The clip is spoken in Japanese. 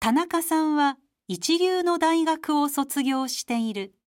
田中さんは一流の大学を卒業している。